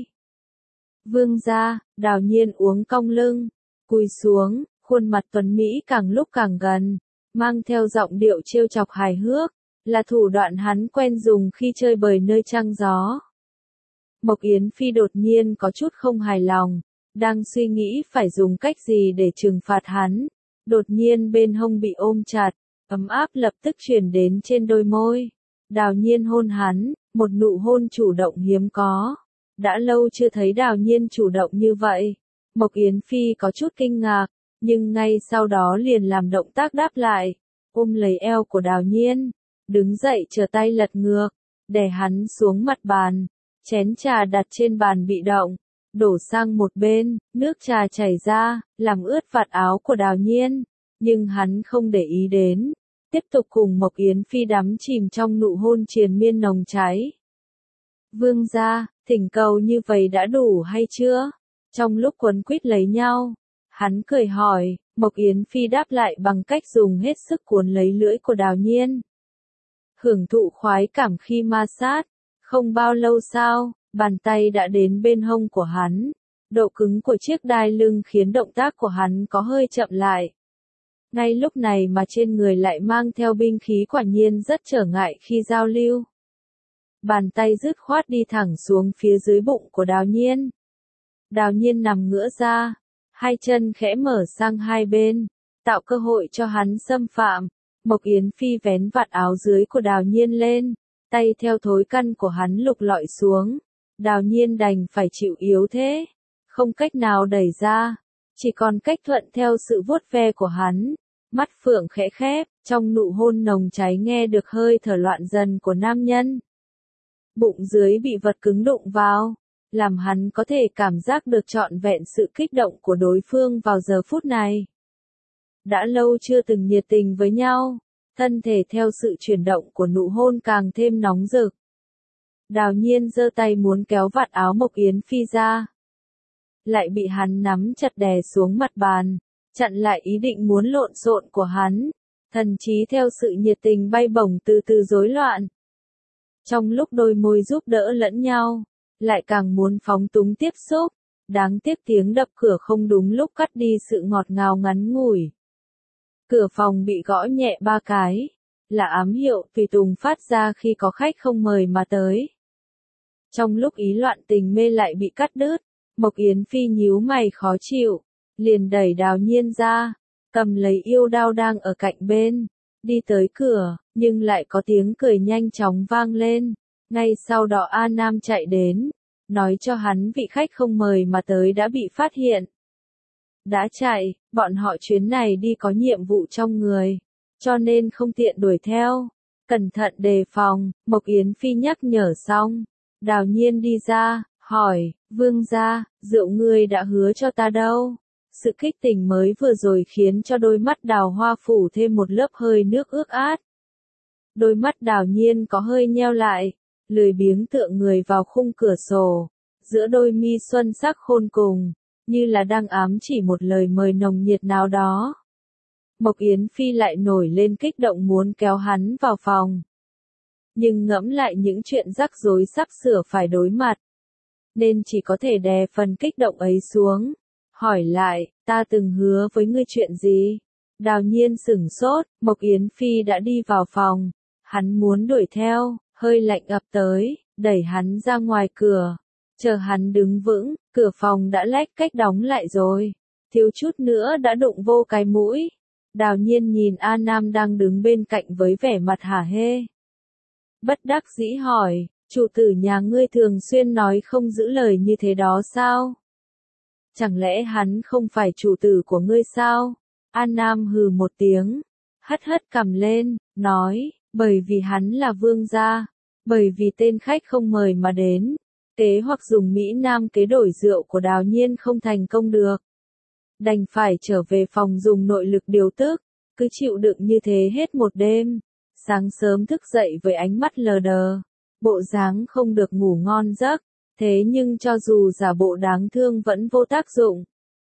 Vương gia, Đào Nhiên uống cong lưng, cúi xuống, khuôn mặt tuấn Mỹ càng lúc càng gần, mang theo giọng điệu trêu chọc hài hước, là thủ đoạn hắn quen dùng khi chơi bời nơi trăng gió. Mộc Yến Phi đột nhiên có chút không hài lòng, đang suy nghĩ phải dùng cách gì để trừng phạt hắn. Đột nhiên bên hông bị ôm chặt, ấm áp lập tức truyền đến trên đôi môi. Đào Nhiên hôn hắn, một nụ hôn chủ động hiếm có. Đã lâu chưa thấy Đào Nhiên chủ động như vậy. Mộc Yến Phi có chút kinh ngạc, nhưng ngay sau đó liền làm động tác đáp lại, ôm lấy eo của Đào Nhiên, đứng dậy trở tay lật ngược, đè hắn xuống mặt bàn, chén trà đặt trên bàn bị động, đổ sang một bên, nước trà chảy ra, làm ướt vạt áo của Đào Nhiên, nhưng hắn không để ý đến, tiếp tục cùng Mộc Yến Phi đắm chìm trong nụ hôn triền miên nồng cháy. Vương gia, thỉnh cầu như vậy đã đủ hay chưa? Trong lúc quấn quýt lấy nhau, hắn cười hỏi, Mộc Yến Phi đáp lại bằng cách dùng hết sức cuốn lấy lưỡi của Đào Nhiên. Hưởng thụ khoái cảm khi ma sát, không bao lâu sau, bàn tay đã đến bên hông của hắn. Độ cứng của chiếc đai lưng khiến động tác của hắn có hơi chậm lại. Ngay lúc này mà trên người lại mang theo binh khí quả nhiên rất trở ngại khi giao lưu. Bàn tay dứt khoát đi thẳng xuống phía dưới bụng của Đào Nhiên. Đào Nhiên nằm ngửa ra, hai chân khẽ mở sang hai bên, tạo cơ hội cho hắn xâm phạm. Mộc Yến Phi vén vạt áo dưới của Đào Nhiên lên, tay theo thối căn của hắn lục lọi xuống. Đào Nhiên đành phải chịu yếu thế, không cách nào đẩy ra, chỉ còn cách thuận theo sự vuốt ve của hắn. Mắt phượng khẽ khép, trong nụ hôn nồng cháy nghe được hơi thở loạn dần của nam nhân. Bụng dưới bị vật cứng đụng vào, làm hắn có thể cảm giác được trọn vẹn sự kích động của đối phương vào giờ phút này. Đã lâu chưa từng nhiệt tình với nhau, thân thể theo sự chuyển động của nụ hôn càng thêm nóng rực. Đào Nhiên giơ tay muốn kéo vạt áo Mộc Yến Phi ra, lại bị hắn nắm chặt đè xuống mặt bàn, chặn lại ý định muốn lộn xộn của hắn. Thần trí theo sự nhiệt tình bay bổng từ từ rối loạn. Trong lúc đôi môi giúp đỡ lẫn nhau, lại càng muốn phóng túng tiếp xúc. Đáng tiếc tiếng đập cửa không đúng lúc cắt đi sự ngọt ngào ngắn ngủi. Cửa phòng bị gõ nhẹ ba cái, là ám hiệu tùy tùng phát ra khi có khách không mời mà tới. Trong lúc ý loạn tình mê lại bị cắt đứt, Mộc Yến Phi nhíu mày khó chịu, liền đẩy Đào Nhiên ra, cầm lấy yêu đao đang ở cạnh bên, đi tới cửa, nhưng lại có tiếng cười nhanh chóng vang lên. Ngay sau đó A Nam chạy đến, nói cho hắn vị khách không mời mà tới đã bị phát hiện. Đã chạy, bọn họ chuyến này đi có nhiệm vụ trong người, cho nên không tiện đuổi theo. Cẩn thận đề phòng, Mộc Yến Phi nhắc nhở xong. Đào Nhiên đi ra, hỏi, vương gia, rượu ngươi đã hứa cho ta đâu? Sự kích tình mới vừa rồi khiến cho đôi mắt Đào Hoa phủ thêm một lớp hơi nước ướt át. Đôi mắt Đào Nhiên có hơi nheo lại, lười biếng tựa người vào khung cửa sổ, giữa đôi mi xuân sắc khôn cùng, như là đang ám chỉ một lời mời nồng nhiệt nào đó. Mộc Yến Phi lại nổi lên kích động muốn kéo hắn vào phòng. Nhưng ngẫm lại những chuyện rắc rối sắp sửa phải đối mặt, nên chỉ có thể đè phần kích động ấy xuống, hỏi lại, ta từng hứa với ngươi chuyện gì? Đào nhiên sửng sốt, Mộc Yến Phi đã đi vào phòng, hắn muốn đuổi theo, hơi lạnh ập tới, đẩy hắn ra ngoài cửa, chờ hắn đứng vững, cửa phòng đã lách cách đóng lại rồi, thiếu chút nữa đã đụng vô cái mũi. Đào nhiên nhìn A Nam đang đứng bên cạnh với vẻ mặt hả hê. Bất đắc dĩ hỏi, chủ tử nhà ngươi thường xuyên nói không giữ lời như thế đó sao? Chẳng lẽ hắn không phải chủ tử của ngươi sao? An Nam hừ một tiếng, hất hất cằm lên, nói, bởi vì hắn là vương gia, bởi vì tên khách không mời mà đến, kế hoặc dùng Mỹ Nam kế đổi rượu của Đào nhiên không thành công được. Đành phải trở về phòng dùng nội lực điều tức, cứ chịu đựng như thế hết một đêm, sáng sớm thức dậy với ánh mắt lờ đờ, bộ dáng không được ngủ ngon giấc, thế nhưng cho dù giả bộ đáng thương vẫn vô tác dụng.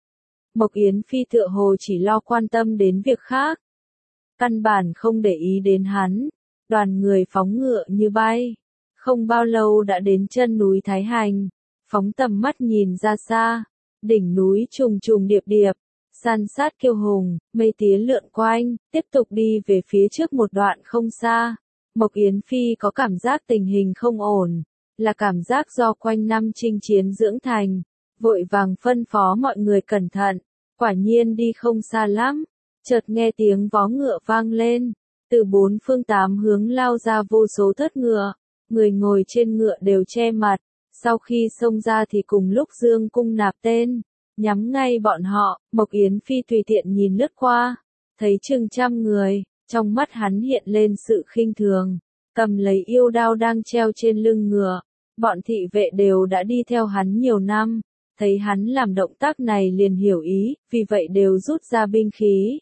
Mộc Yến Phi tựa hồ chỉ lo quan tâm đến việc khác, căn bản không để ý đến hắn, đoàn người phóng ngựa như bay, không bao lâu đã đến chân núi Thái Hành, phóng tầm mắt nhìn ra xa, đỉnh núi trùng trùng điệp điệp, san sát kiêu hùng, mây tía lượn quanh, tiếp tục đi về phía trước một đoạn không xa. Mộc Yến Phi có cảm giác tình hình không ổn, là cảm giác do quanh năm chinh chiến dưỡng thành, vội vàng phân phó mọi người cẩn thận, quả nhiên đi không xa lắm, chợt nghe tiếng vó ngựa vang lên, từ bốn phương tám hướng lao ra vô số thớt ngựa, người ngồi trên ngựa đều che mặt, sau khi xông ra thì cùng lúc dương cung nạp tên, nhắm ngay bọn họ. Mộc Yến Phi tùy tiện nhìn lướt qua, thấy chừng trăm người, trong mắt hắn hiện lên sự khinh thường, cầm lấy yêu đao đang treo trên lưng ngựa, bọn thị vệ đều đã đi theo hắn nhiều năm, thấy hắn làm động tác này liền hiểu ý, vì vậy đều rút ra binh khí.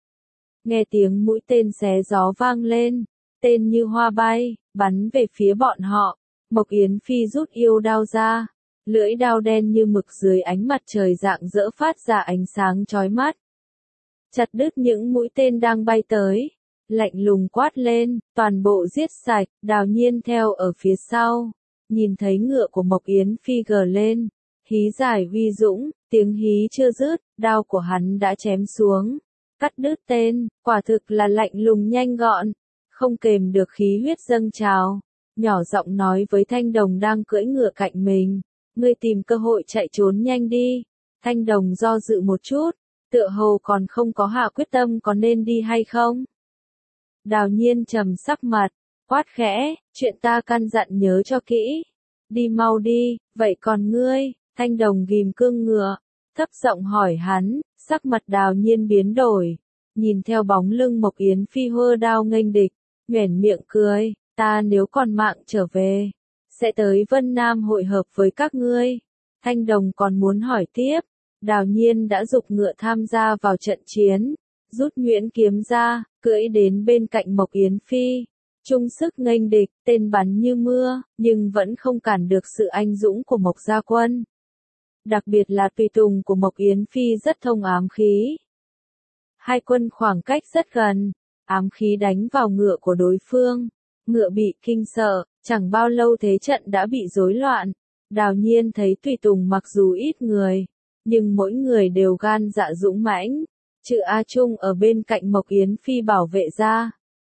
Nghe tiếng mũi tên xé gió vang lên, tên như hoa bay, bắn về phía bọn họ, Mộc Yến Phi rút yêu đao ra, lưỡi đao đen như mực dưới ánh mặt trời rạng rỡ phát ra ánh sáng chói mắt. Chặt đứt những mũi tên đang bay tới, lạnh lùng quát lên, toàn bộ giết sạch. Đào nhiên theo ở phía sau, nhìn thấy ngựa của Mộc Yến Phi gờ lên, hí dài huy dũng, tiếng hí chưa dứt, đao của hắn đã chém xuống, cắt đứt tên, quả thực là lạnh lùng nhanh gọn, không kềm được khí huyết dâng trào, nhỏ giọng nói với Thanh Đồng đang cưỡi ngựa cạnh mình, ngươi tìm cơ hội chạy trốn nhanh đi. Thanh Đồng do dự một chút, tựa hồ còn không có hạ quyết tâm có nên đi hay không. Đào nhiên trầm sắc mặt, quát khẽ, chuyện ta căn dặn nhớ cho kỹ, đi mau đi. Vậy còn ngươi? Thanh Đồng ghim cương ngựa, thấp giọng hỏi hắn, sắc mặt Đào nhiên biến đổi, nhìn theo bóng lưng Mộc Yến Phi hơ đao nghênh địch, nhoẻn miệng cười, ta nếu còn mạng trở về, sẽ tới Vân Nam hội hợp với các ngươi. Thanh Đồng còn muốn hỏi tiếp, Đào nhiên đã giục ngựa tham gia vào trận chiến, rút nhuyễn kiếm ra, cưỡi đến bên cạnh Mộc Yến Phi, chung sức nghênh địch, tên bắn như mưa, nhưng vẫn không cản được sự anh dũng của Mộc gia quân. Đặc biệt là tùy tùng của Mộc Yến Phi rất thông ám khí. Hai quân khoảng cách rất gần, ám khí đánh vào ngựa của đối phương, ngựa bị kinh sợ, chẳng bao lâu thế trận đã bị rối loạn. Đào nhiên thấy tùy tùng mặc dù ít người, nhưng mỗi người đều gan dạ dũng mãnh, trừ A Trung ở bên cạnh Mộc Yến Phi bảo vệ ra.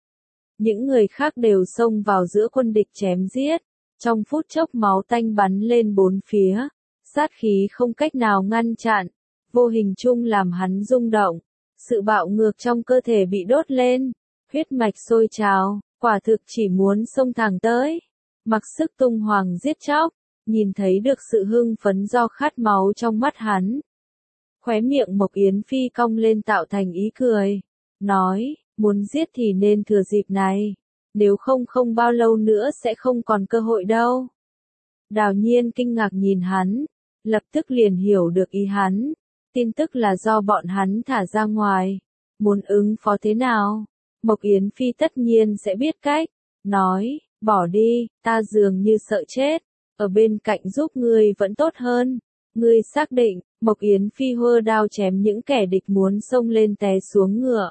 Những người khác đều xông vào giữa quân địch chém giết, trong phút chốc máu tanh bắn lên bốn phía, sát khí không cách nào ngăn chặn, vô hình chung làm hắn rung động, sự bạo ngược trong cơ thể bị đốt lên, huyết mạch sôi trào, quả thực chỉ muốn xông thẳng tới, mặc sức tung hoành giết chóc, nhìn thấy được sự hưng phấn do khát máu trong mắt hắn. Khóe miệng Mộc Yến Phi cong lên tạo thành ý cười, nói, muốn giết thì nên thừa dịp này, nếu không không bao lâu nữa sẽ không còn cơ hội đâu. Đào nhiên kinh ngạc nhìn hắn, lập tức liền hiểu được ý hắn, tin tức là do bọn hắn thả ra ngoài, muốn ứng phó thế nào, Mộc Yến Phi tất nhiên sẽ biết cách, nói, bỏ đi, ta dường như sợ chết, ở bên cạnh giúp ngươi vẫn tốt hơn, ngươi xác định. Mộc Yến Phi hơ đao chém những kẻ địch muốn xông lên té xuống ngựa.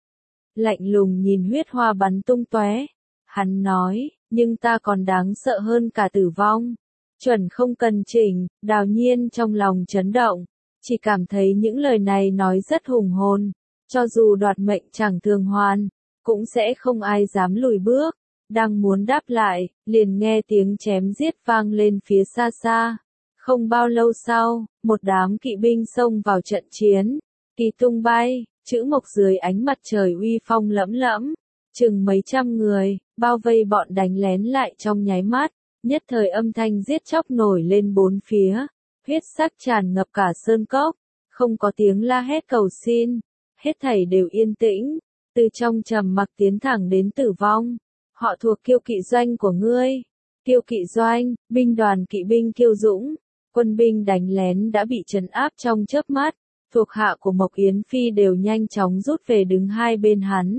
Lạnh lùng nhìn huyết hoa bắn tung tóe, hắn nói, nhưng ta còn đáng sợ hơn cả tử vong. Chuẩn không cần chỉnh, Đào nhiên trong lòng chấn động, chỉ cảm thấy những lời này nói rất hùng hồn, cho dù đoạt mệnh chẳng thường hoàn, cũng sẽ không ai dám lùi bước. Đang muốn đáp lại, liền nghe tiếng chém giết vang lên phía xa xa. Không bao lâu sau, một đám kỵ binh xông vào trận chiến, kỳ tung bay, chữ mộc dưới ánh mặt trời uy phong lẫm lẫm, chừng mấy trăm người, bao vây bọn đánh lén lại trong nháy mắt, nhất thời âm thanh giết chóc nổi lên bốn phía, huyết sắc tràn ngập cả sơn cốc, không có tiếng la hét cầu xin, hết thảy đều yên tĩnh, từ trong trầm mặc tiến thẳng đến tử vong. Họ thuộc Kiêu Kỵ doanh của ngươi. Kiêu Kỵ doanh, binh đoàn kỵ binh kiêu dũng, quân binh đánh lén đã bị trấn áp trong chớp mắt, thuộc hạ của Mộc Yến Phi đều nhanh chóng rút về đứng hai bên hắn.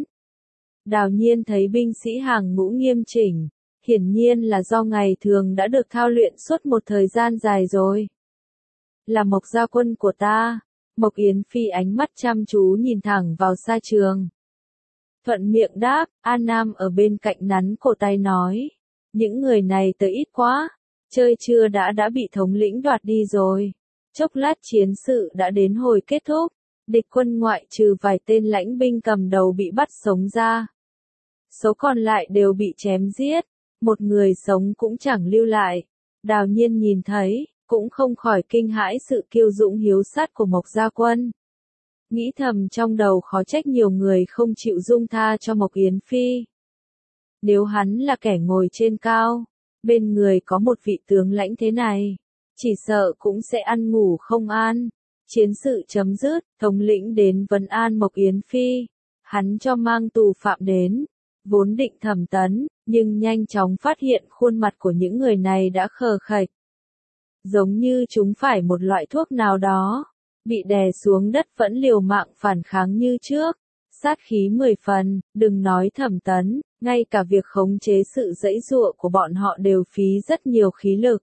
Đào Nhiên thấy binh sĩ hàng ngũ nghiêm chỉnh, hiển nhiên là do ngày thường đã được thao luyện suốt một thời gian dài rồi. Là Mộc gia quân của ta. Mộc Yến Phi ánh mắt chăm chú nhìn thẳng vào xa trường. Thuận miệng đáp, An Nam ở bên cạnh nắn cổ tay nói. Những người này tới ít quá, chơi chưa đã đã bị thống lĩnh đoạt đi rồi. Chốc lát chiến sự đã đến hồi kết thúc, địch quân ngoại trừ vài tên lãnh binh cầm đầu bị bắt sống ra. Số còn lại đều bị chém giết, một người sống cũng chẳng lưu lại. Đào Nhiên nhìn thấy, cũng không khỏi kinh hãi sự kiêu dũng hiếu sát của Mộc gia quân. Nghĩ thầm trong đầu khó trách nhiều người không chịu dung tha cho Mộc Yến Phi. Nếu hắn là kẻ ngồi trên cao, bên người có một vị tướng lãnh thế này, chỉ sợ cũng sẽ ăn ngủ không an. Chiến sự chấm dứt, thống lĩnh đến vấn an Mộc Yến Phi, hắn cho mang tù phạm đến, vốn định thẩm tấn, nhưng nhanh chóng phát hiện khuôn mặt của những người này đã khờ khạch. Giống như chúng phải một loại thuốc nào đó, bị đè xuống đất vẫn liều mạng phản kháng như trước, sát khí mười phần, đừng nói thẩm tấn, ngay cả việc khống chế sự giãy giụa của bọn họ đều phí rất nhiều khí lực.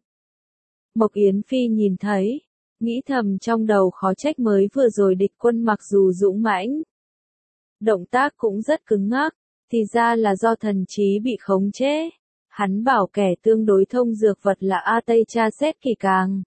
Mộc Yến Phi nhìn thấy, nghĩ thầm trong đầu khó trách mới vừa rồi địch quân mặc dù dũng mãnh, động tác cũng rất cứng ngắc, thì ra là do thần trí bị khống chế. Hắn bảo kẻ tương đối thông dược vật là A Tây tra xét kỹ càng.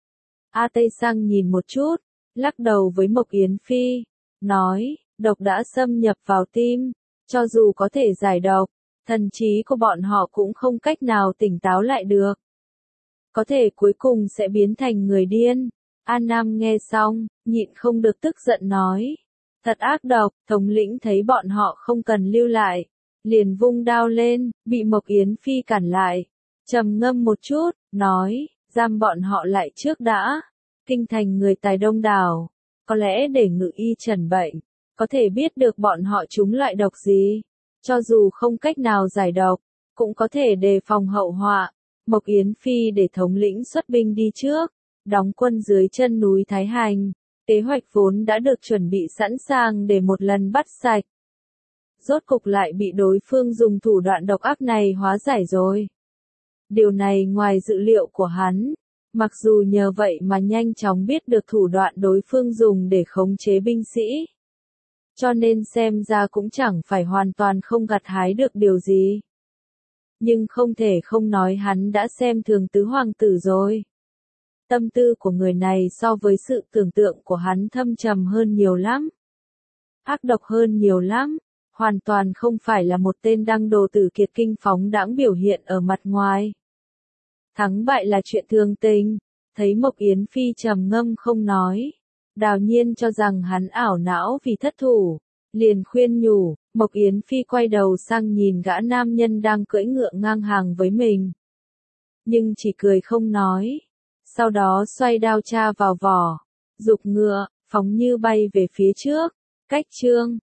A Tây sang nhìn một chút, lắc đầu với Mộc Yến Phi, nói, độc đã xâm nhập vào tim, cho dù có thể giải độc, thần trí của bọn họ cũng không cách nào tỉnh táo lại được. Có thể cuối cùng sẽ biến thành người điên. An Nam nghe xong, nhịn không được tức giận nói, thật ác độc, thống lĩnh thấy bọn họ không cần lưu lại, liền vung đao lên, bị Mộc Yến Phi cản lại, trầm ngâm một chút, nói, giam bọn họ lại trước đã. Kinh thành người tài đông đảo, có lẽ để ngự y trần bệnh, có thể biết được bọn họ trúng loại độc gì, cho dù không cách nào giải độc, cũng có thể đề phòng hậu họa. Mộc Yến Phi để thống lĩnh xuất binh đi trước, đóng quân dưới chân núi Thái Hành, kế hoạch vốn đã được chuẩn bị sẵn sàng để một lần bắt sạch. Rốt cục lại bị đối phương dùng thủ đoạn độc ác này hóa giải rồi. Điều này ngoài dự liệu của hắn, mặc dù nhờ vậy mà nhanh chóng biết được thủ đoạn đối phương dùng để khống chế binh sĩ. Cho nên xem ra cũng chẳng phải hoàn toàn không gặt hái được điều gì. Nhưng không thể không nói hắn đã xem thường tứ hoàng tử rồi. Tâm tư của người này so với sự tưởng tượng của hắn thâm trầm hơn nhiều lắm. Ác độc hơn nhiều lắm. Hoàn toàn không phải là một tên đăng đồ tử kiệt kinh phóng đãng biểu hiện ở mặt ngoài. Thắng bại là chuyện thường tình, thấy Mộc Yến Phi trầm ngâm không nói. Đào Nhiên cho rằng hắn ảo não vì thất thủ, liền khuyên nhủ. Mộc Yến Phi quay đầu sang nhìn gã nam nhân đang cưỡi ngựa ngang hàng với mình. Nhưng chỉ cười không nói. Sau đó xoay đao tra vào vỏ, giục ngựa, phóng như bay về phía trước. Cách chương